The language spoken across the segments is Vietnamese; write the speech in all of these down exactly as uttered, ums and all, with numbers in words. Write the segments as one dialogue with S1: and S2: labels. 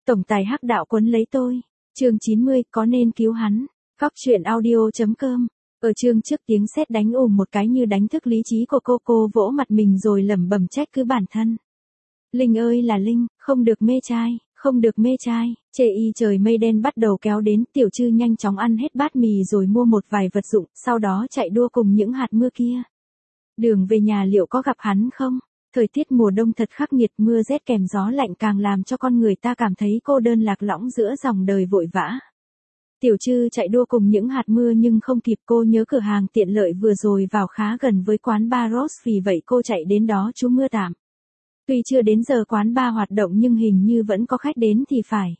S1: Tổng tài hắc đạo quấn lấy tôi. Chương chín mươi, có nên cứu hắn? Góc truyện audio.com. Ở chương trước tiếng sét đánh ùm một cái như đánh thức lý trí của cô, cô vỗ mặt mình rồi lẩm bẩm trách cứ bản thân. Linh ơi là Linh, không được mê trai, không được mê trai. Chê y trời mây đen bắt đầu kéo đến, Tiểu Trư nhanh chóng ăn hết bát mì rồi mua một vài vật dụng, sau đó chạy đua cùng những hạt mưa kia. Đường về nhà liệu có gặp hắn không? Thời tiết mùa đông thật khắc nghiệt, mưa rét kèm gió lạnh càng làm cho con người ta cảm thấy cô đơn lạc lõng giữa dòng đời vội vã. Tiểu Trư chạy đua cùng những hạt mưa nhưng không kịp, cô nhớ cửa hàng tiện lợi vừa rồi vào khá gần với quán bar Rose, vì vậy cô chạy đến đó trú mưa tạm. Tuy chưa đến giờ quán bar hoạt động nhưng hình như vẫn có khách đến thì phải.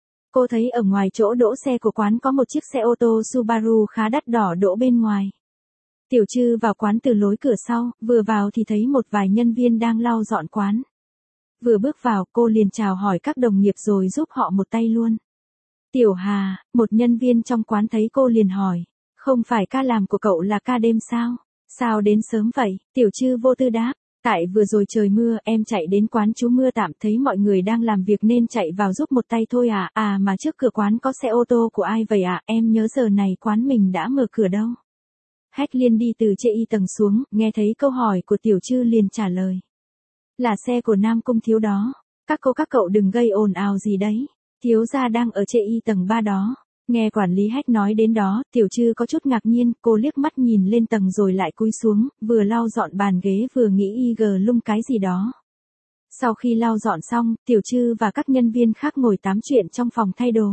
S1: Cô thấy ở ngoài chỗ đỗ xe của quán có một chiếc xe ô tô Subaru khá đắt đỏ đỗ bên ngoài. Tiểu Trư vào quán từ lối cửa sau, vừa vào thì thấy một vài nhân viên đang lau dọn quán. Vừa bước vào, cô liền chào hỏi các đồng nghiệp rồi giúp họ một tay luôn. Tiểu Hà, một nhân viên trong quán thấy cô liền hỏi, không phải ca làm của cậu là ca đêm sao? Sao đến sớm vậy? Tiểu Trư vô tư đáp, tại vừa rồi trời mưa, em chạy đến quán trú mưa tạm thấy mọi người đang làm việc nên chạy vào giúp một tay thôi à, à mà trước cửa quán có xe ô tô của ai vậy ạ, à? Em nhớ giờ này quán mình đã mở cửa đâu. Hách Liên đi từ chê y tầng xuống, nghe thấy câu hỏi của Tiểu Trư liền trả lời. Là xe của Nam Cung thiếu đó, các cô các cậu đừng gây ồn ào gì đấy, thiếu gia đang ở chê y tầng ba đó. Nghe quản lý Hách nói đến đó, Tiểu Trư có chút ngạc nhiên, cô liếc mắt nhìn lên tầng rồi lại cúi xuống, vừa lau dọn bàn ghế vừa nghĩ y gờ lung cái gì đó. Sau khi lau dọn xong, Tiểu Trư và các nhân viên khác ngồi tám chuyện trong phòng thay đồ.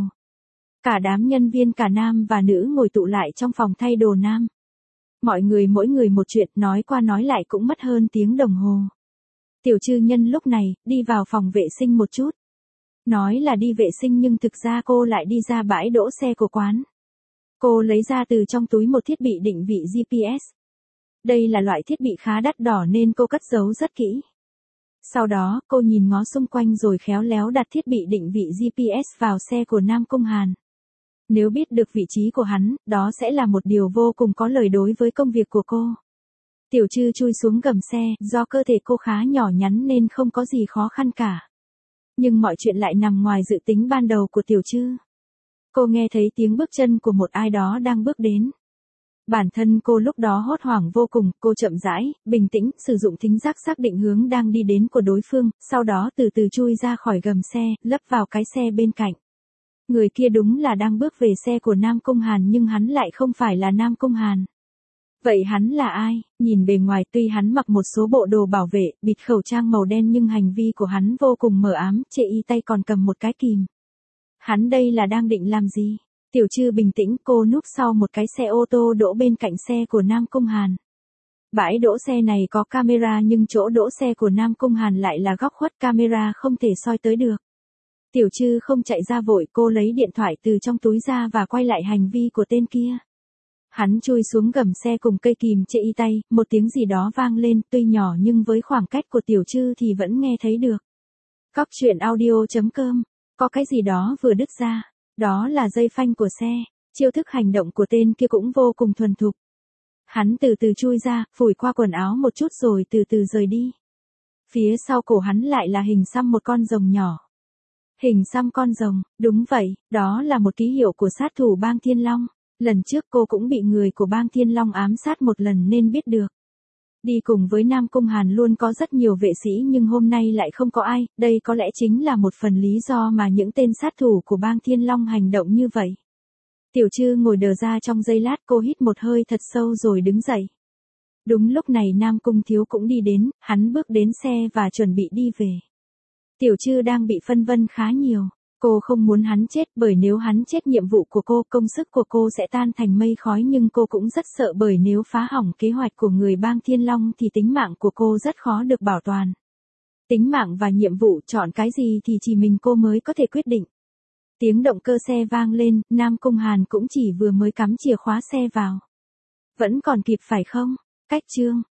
S1: Cả đám nhân viên cả nam và nữ ngồi tụ lại trong phòng thay đồ nam. Mọi người mỗi người một chuyện, nói qua nói lại cũng mất hơn tiếng đồng hồ. Tiểu Trư nhân lúc này, đi vào phòng vệ sinh một chút. Nói là đi vệ sinh nhưng thực ra cô lại đi ra bãi đỗ xe của quán. Cô lấy ra từ trong túi một thiết bị định vị giê pê ét. Đây là loại thiết bị khá đắt đỏ nên cô cất giấu rất kỹ. Sau đó, cô nhìn ngó xung quanh rồi khéo léo đặt thiết bị định vị giê pê ét vào xe của Nam Cung Hàn. Nếu biết được vị trí của hắn, đó sẽ là một điều vô cùng có lợi đối với công việc của cô. Tiểu Trư chui xuống gầm xe, do cơ thể cô khá nhỏ nhắn nên không có gì khó khăn cả. Nhưng mọi chuyện lại nằm ngoài dự tính ban đầu của Tiểu Trư. Cô nghe thấy tiếng bước chân của một ai đó đang bước đến. Bản thân cô lúc đó hốt hoảng vô cùng, cô chậm rãi, bình tĩnh, sử dụng thính giác xác định hướng đang đi đến của đối phương, sau đó từ từ chui ra khỏi gầm xe, lấp vào cái xe bên cạnh. Người kia đúng là đang bước về xe của Nam Cung Hàn nhưng hắn lại không phải là Nam Cung Hàn. Vậy hắn là ai? Nhìn bề ngoài tuy hắn mặc một số bộ đồ bảo vệ, bịt khẩu trang màu đen nhưng hành vi của hắn vô cùng mờ ám, chê y tay còn cầm một cái kìm. Hắn đây là đang định làm gì? Tiểu Trư bình tĩnh, cô núp sau một cái xe ô tô đỗ bên cạnh xe của Nam Cung Hàn. Bãi đỗ xe này có camera nhưng chỗ đỗ xe của Nam Cung Hàn lại là góc khuất, camera không thể soi tới được. Tiểu Trư không chạy ra vội, cô lấy điện thoại từ trong túi ra và quay lại hành vi của tên kia. Hắn chui xuống gầm xe cùng cây kìm chê y tay, một tiếng gì đó vang lên, tuy nhỏ nhưng với khoảng cách của Tiểu Trư thì vẫn nghe thấy được. Góc truyện audio.com, có cái gì đó vừa đứt ra, đó là dây phanh của xe, chiêu thức hành động của tên kia cũng vô cùng thuần thục. Hắn từ từ chui ra, phủi qua quần áo một chút rồi từ từ rời đi. Phía sau cổ hắn lại là hình xăm một con rồng nhỏ. Hình xăm con rồng, đúng vậy, đó là một ký hiệu của sát thủ bang Thiên Long. Lần trước cô cũng bị người của bang Thiên Long ám sát một lần nên biết được. Đi cùng với Nam Cung Hàn luôn có rất nhiều vệ sĩ nhưng hôm nay lại không có ai, đây có lẽ chính là một phần lý do mà những tên sát thủ của bang Thiên Long hành động như vậy. Tiểu Trư ngồi đờ ra trong giây lát, cô hít một hơi thật sâu rồi đứng dậy. Đúng lúc này Nam Cung thiếu cũng đi đến, hắn bước đến xe và chuẩn bị đi về. Tiểu Trư đang bị phân vân khá nhiều. Cô không muốn hắn chết bởi nếu hắn chết nhiệm vụ của cô, công sức của cô sẽ tan thành mây khói, nhưng cô cũng rất sợ bởi nếu phá hỏng kế hoạch của người bang Thiên Long thì tính mạng của cô rất khó được bảo toàn. Tính mạng và nhiệm vụ chọn cái gì thì chỉ mình cô mới có thể quyết định. Tiếng động cơ xe vang lên, Nam Cung Hàn cũng chỉ vừa mới cắm chìa khóa xe vào. Vẫn còn kịp phải không? Cách chương.